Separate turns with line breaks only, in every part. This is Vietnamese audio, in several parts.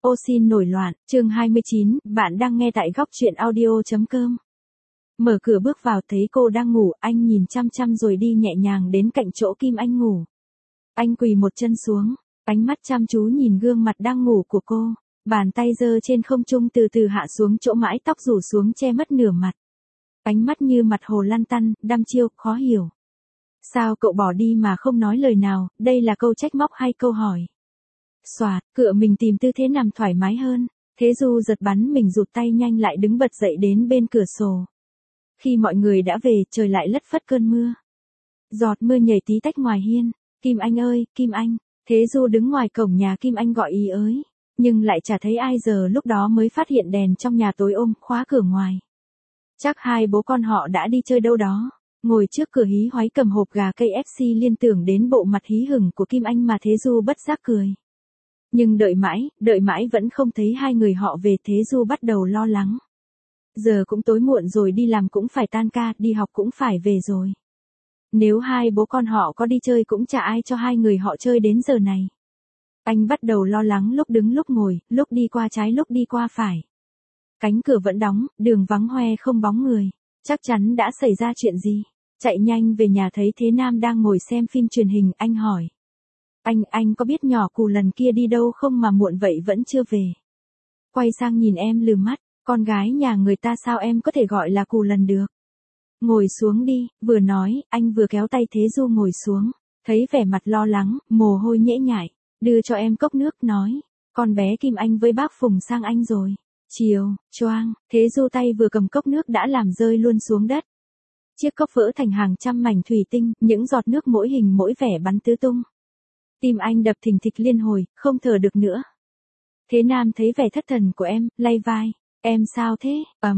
Ô xin nổi loạn, chương 29, bạn đang nghe tại góc truyện audio.com. Mở cửa bước vào thấy cô đang ngủ, anh nhìn chăm chăm rồi đi nhẹ nhàng đến cạnh chỗ Kim Anh ngủ. Anh quỳ một chân xuống, ánh mắt chăm chú nhìn gương mặt đang ngủ của cô, bàn tay giơ trên không trung từ từ hạ xuống chỗ mái tóc rủ xuống che mất nửa mặt. Ánh mắt như mặt hồ lăn tăn, đăm chiêu, khó hiểu. Sao cậu bỏ đi mà không nói lời nào, đây là câu trách móc hay câu hỏi? Xoạt, cựa mình tìm tư thế nằm thoải mái hơn. Thế Du giật bắn mình rụt tay nhanh lại đứng bật dậy đến bên cửa sổ. Khi mọi người đã về, trời lại lất phất cơn mưa. Giọt mưa nhảy tí tách ngoài hiên. Kim Anh ơi, Kim Anh. Thế Du đứng ngoài cổng nhà Kim Anh gọi ý ới. Nhưng lại chả thấy ai, giờ lúc đó mới phát hiện đèn trong nhà tối ôm, khóa cửa ngoài. Chắc hai bố con họ đã đi chơi đâu đó. Ngồi trước cửa hí hoáy cầm hộp gà KFC liên tưởng đến bộ mặt hí hửng của Kim Anh mà Thế Du bất giác cười. Nhưng đợi mãi vẫn không thấy hai người họ về. Thế Du bắt đầu lo lắng. Giờ cũng tối muộn rồi, đi làm cũng phải tan ca, đi học cũng phải về rồi. Nếu hai bố con họ có đi chơi cũng chả ai cho hai người họ chơi đến giờ này. Anh bắt đầu lo lắng, lúc đứng lúc ngồi, lúc đi qua trái lúc đi qua phải. Cánh cửa vẫn đóng, đường vắng hoe không bóng người. Chắc chắn đã xảy ra chuyện gì. Chạy nhanh về nhà thấy Thế Nam đang ngồi xem phim truyền hình, anh hỏi. Anh có biết nhỏ Cù lần kia đi đâu không mà muộn vậy vẫn chưa về? Quay sang nhìn em lừ mắt, con gái nhà người ta sao em có thể gọi là Cù lần được? Ngồi xuống đi, vừa nói, anh vừa kéo tay Thế Du ngồi xuống, thấy vẻ mặt lo lắng, mồ hôi nhễ nhại, đưa cho em cốc nước nói, con bé Kim Anh với bác Phùng sang anh rồi. Chiều, choang, Thế Du tay vừa cầm cốc nước đã làm rơi luôn xuống đất. Chiếc cốc vỡ thành hàng trăm mảnh thủy tinh, những giọt nước mỗi hình mỗi vẻ bắn tứ tung. Tim anh đập thình thịch liên hồi, không thở được nữa. Thế Nam thấy vẻ thất thần của em, lay vai. Em sao thế?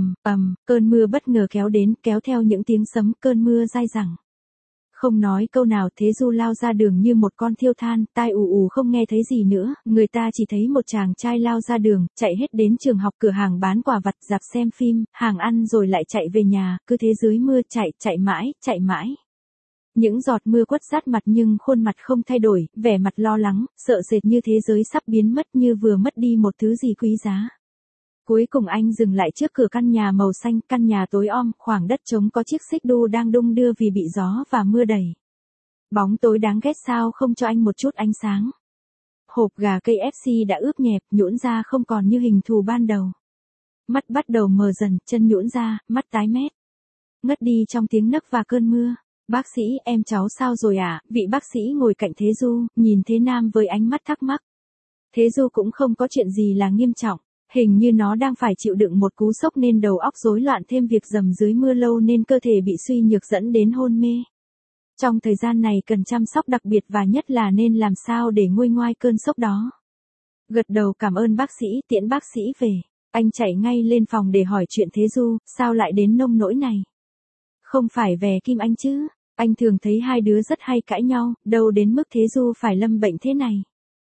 Cơn mưa bất ngờ kéo đến, kéo theo những tiếng sấm, cơn mưa dai dẳng. Không nói câu nào, Thế Du lao ra đường như một con thiêu than, tai ù ù không nghe thấy gì nữa, người ta chỉ thấy một chàng trai lao ra đường, chạy hết đến trường học, cửa hàng bán quà vặt, rạp xem phim, hàng ăn rồi lại chạy về nhà, cứ thế dưới mưa chạy mãi. Những giọt mưa quất sát mặt nhưng khuôn mặt không thay đổi, vẻ mặt lo lắng, sợ sệt như thế giới sắp biến mất, như vừa mất đi một thứ gì quý giá. Cuối cùng anh dừng lại trước cửa căn nhà màu xanh, căn nhà tối om, khoảng đất trống có chiếc xích đu đang đung đưa vì bị gió và mưa đẩy. Bóng tối đáng ghét sao không cho anh một chút ánh sáng. Hộp gà KFC đã ướp nhẹp, nhũn ra không còn như hình thù ban đầu. Mắt bắt đầu mờ dần, chân nhũn ra, mắt tái mét. Ngất đi trong tiếng nấc và cơn mưa. Bác sĩ, em cháu sao rồi ạ? Vị bác sĩ ngồi cạnh Thế Du, nhìn Thế Nam với ánh mắt thắc mắc. Thế Du cũng không có chuyện gì là nghiêm trọng. Hình như nó đang phải chịu đựng một cú sốc nên đầu óc rối loạn, thêm việc dầm dưới mưa lâu nên cơ thể bị suy nhược dẫn đến hôn mê. Trong thời gian này cần chăm sóc đặc biệt và nhất là nên làm sao để nguôi ngoai cơn sốc đó. Gật đầu cảm ơn bác sĩ, tiễn bác sĩ về. Anh chạy ngay lên phòng để hỏi chuyện Thế Du, sao lại đến nông nỗi này? Không phải về Kim Anh chứ? Anh thường thấy hai đứa rất hay cãi nhau, đâu đến mức Thế Du phải lâm bệnh thế này.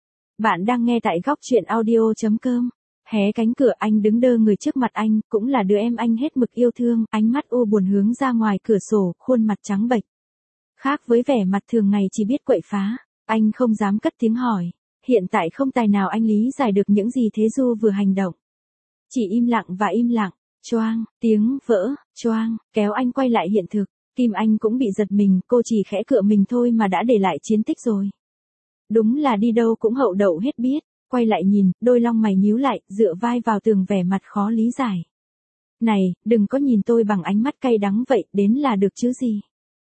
Bạn đang nghe tại góc truyện audio.com. Hé cánh cửa, anh đứng đơ người trước mặt anh, cũng là đứa em anh hết mực yêu thương, ánh mắt u buồn hướng ra ngoài cửa sổ, khuôn mặt trắng bệch. Khác với vẻ mặt thường ngày chỉ biết quậy phá, anh không dám cất tiếng hỏi. Hiện tại không tài nào anh lý giải được những gì Thế Du vừa hành động. Chỉ im lặng và im lặng, choang, tiếng vỡ, choang, kéo anh quay lại hiện thực. Kim Anh cũng bị giật mình, cô chỉ khẽ cựa mình thôi mà đã để lại chiến tích rồi. Đúng là đi đâu cũng hậu đậu hết biết. Quay lại nhìn, đôi lông mày nhíu lại, dựa vai vào tường vẻ mặt khó lý giải. Này, đừng có nhìn tôi bằng ánh mắt cay đắng vậy, đến là được chứ gì.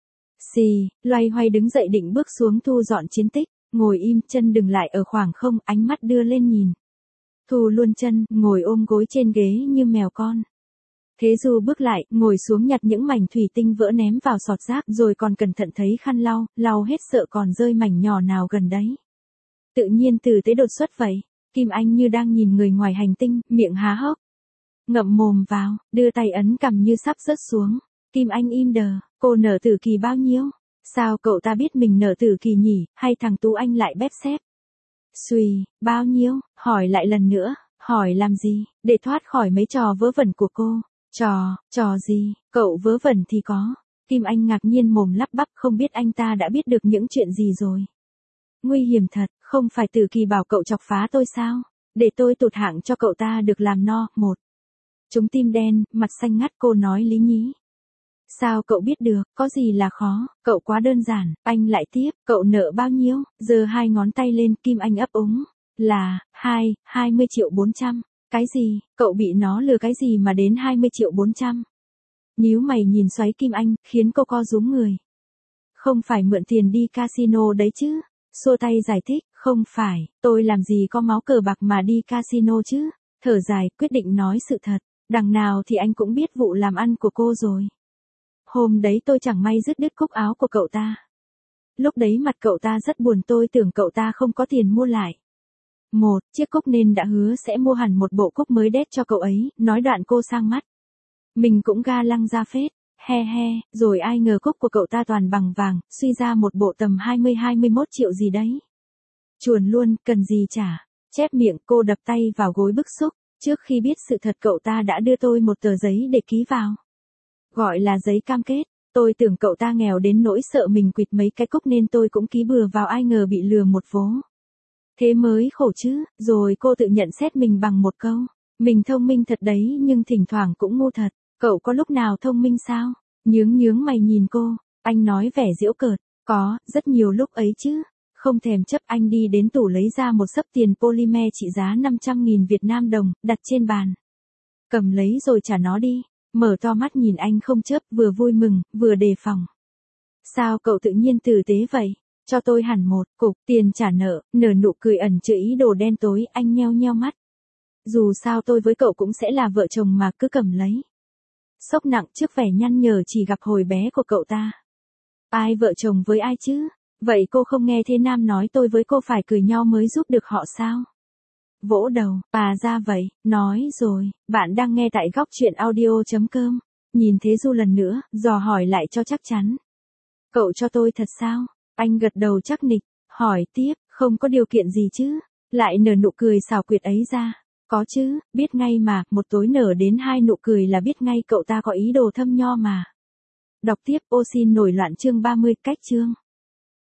Xì, loay hoay đứng dậy định bước xuống thu dọn chiến tích, ngồi im, chân đừng lại ở khoảng không, ánh mắt đưa lên nhìn. Thu luôn chân, ngồi ôm gối trên ghế như mèo con. Thế Du bước lại, ngồi xuống nhặt những mảnh thủy tinh vỡ ném vào sọt rác rồi còn cẩn thận thấy khăn lau hết sợ còn rơi mảnh nhỏ nào gần đấy. Tự nhiên từ tế đột xuất vậy, Kim Anh như đang nhìn người ngoài hành tinh, miệng há hốc. Ngậm mồm vào, đưa tay ấn cằm như sắp rớt xuống. Kim Anh im đờ, cô nở tử kỳ bao nhiêu? Sao cậu ta biết mình nở tử kỳ nhỉ, hay thằng Tú Anh lại bép xép? Xùi, bao nhiêu? Hỏi lại lần nữa, hỏi làm gì, để thoát khỏi mấy trò vớ vẩn của cô. Trò gì, cậu vớ vẩn thì có. Kim Anh ngạc nhiên mồm lắp bắp, không biết anh ta đã biết được những chuyện gì rồi. Nguy hiểm thật, không phải Tử Kỳ bảo cậu chọc phá tôi sao? Để tôi tụt hạng cho cậu ta được làm no. Một. Chúng tim đen, mặt xanh ngắt cô nói lý nhí. Sao cậu biết được, có gì là khó, cậu quá đơn giản, anh lại tiếp, cậu nợ bao nhiêu, giơ hai ngón tay lên, Kim Anh ấp úng. Là, 20 triệu 400. Cái gì, cậu bị nó lừa cái gì mà đến 20 triệu 400? Nhíu mày nhìn xoáy Kim Anh, khiến cô co rúm người. Không phải mượn tiền đi casino đấy chứ? Xua tay giải thích, không phải, tôi làm gì có máu cờ bạc mà đi casino chứ? Thở dài, quyết định nói sự thật, đằng nào thì anh cũng biết vụ làm ăn của cô rồi. Hôm đấy tôi chẳng may dứt đứt cúc áo của cậu ta. Lúc đấy mặt cậu ta rất buồn, tôi tưởng cậu ta không có tiền mua lại một chiếc cúc nên đã hứa sẽ mua hẳn một bộ cúc mới đét cho cậu ấy, nói đoạn cô sang mắt. Mình cũng ga lăng ra phết, he he, rồi ai ngờ cúc của cậu ta toàn bằng vàng, suy ra một bộ tầm 20-21 triệu gì đấy. Chuồn luôn, cần gì trả, chép miệng cô đập tay vào gối bức xúc, trước khi biết sự thật cậu ta đã đưa tôi một tờ giấy để ký vào. Gọi là giấy cam kết, tôi tưởng cậu ta nghèo đến nỗi sợ mình quỵt mấy cái cúc nên tôi cũng ký bừa vào, ai ngờ bị lừa một vố. Thế mới khổ chứ, rồi cô tự nhận xét mình bằng một câu. Mình thông minh thật đấy nhưng thỉnh thoảng cũng ngu thật, cậu có lúc nào thông minh sao? Nhướng mày nhìn cô, anh nói vẻ giễu cợt, có, rất nhiều lúc ấy chứ. Không thèm chấp, anh đi đến tủ lấy ra một xấp tiền polymer trị giá 500.000 Việt Nam đồng, đặt trên bàn. Cầm lấy rồi trả nó đi, mở to mắt nhìn anh không chớp, vừa vui mừng, vừa đề phòng. Sao cậu tự nhiên tử tế vậy? Cho tôi hẳn một cục tiền trả nợ, nở nụ cười ẩn chứa ý đồ đen tối, anh nheo mắt. Dù sao tôi với cậu cũng sẽ là vợ chồng mà, cứ cầm lấy. Sốc nặng trước vẻ nhăn nhở chỉ gặp hồi bé của cậu ta. Ai vợ chồng với ai chứ? Vậy cô không nghe Thế Nam nói tôi với cô phải cười nhau mới giúp được họ sao? Vỗ đầu, ra vậy, nói rồi, bạn đang nghe tại góc truyện audio.com. Nhìn Thế Du lần nữa, dò hỏi lại cho chắc chắn. Cậu cho tôi thật sao? Anh gật đầu chắc nịch, hỏi tiếp, không có điều kiện gì chứ? Lại nở nụ cười xảo quyệt ấy ra. Có chứ, biết ngay mà, một tối nở đến 2 nụ cười là biết ngay cậu ta có ý đồ thâm nho mà. Đọc tiếp, ô xin nổi loạn chương 30, cách chương.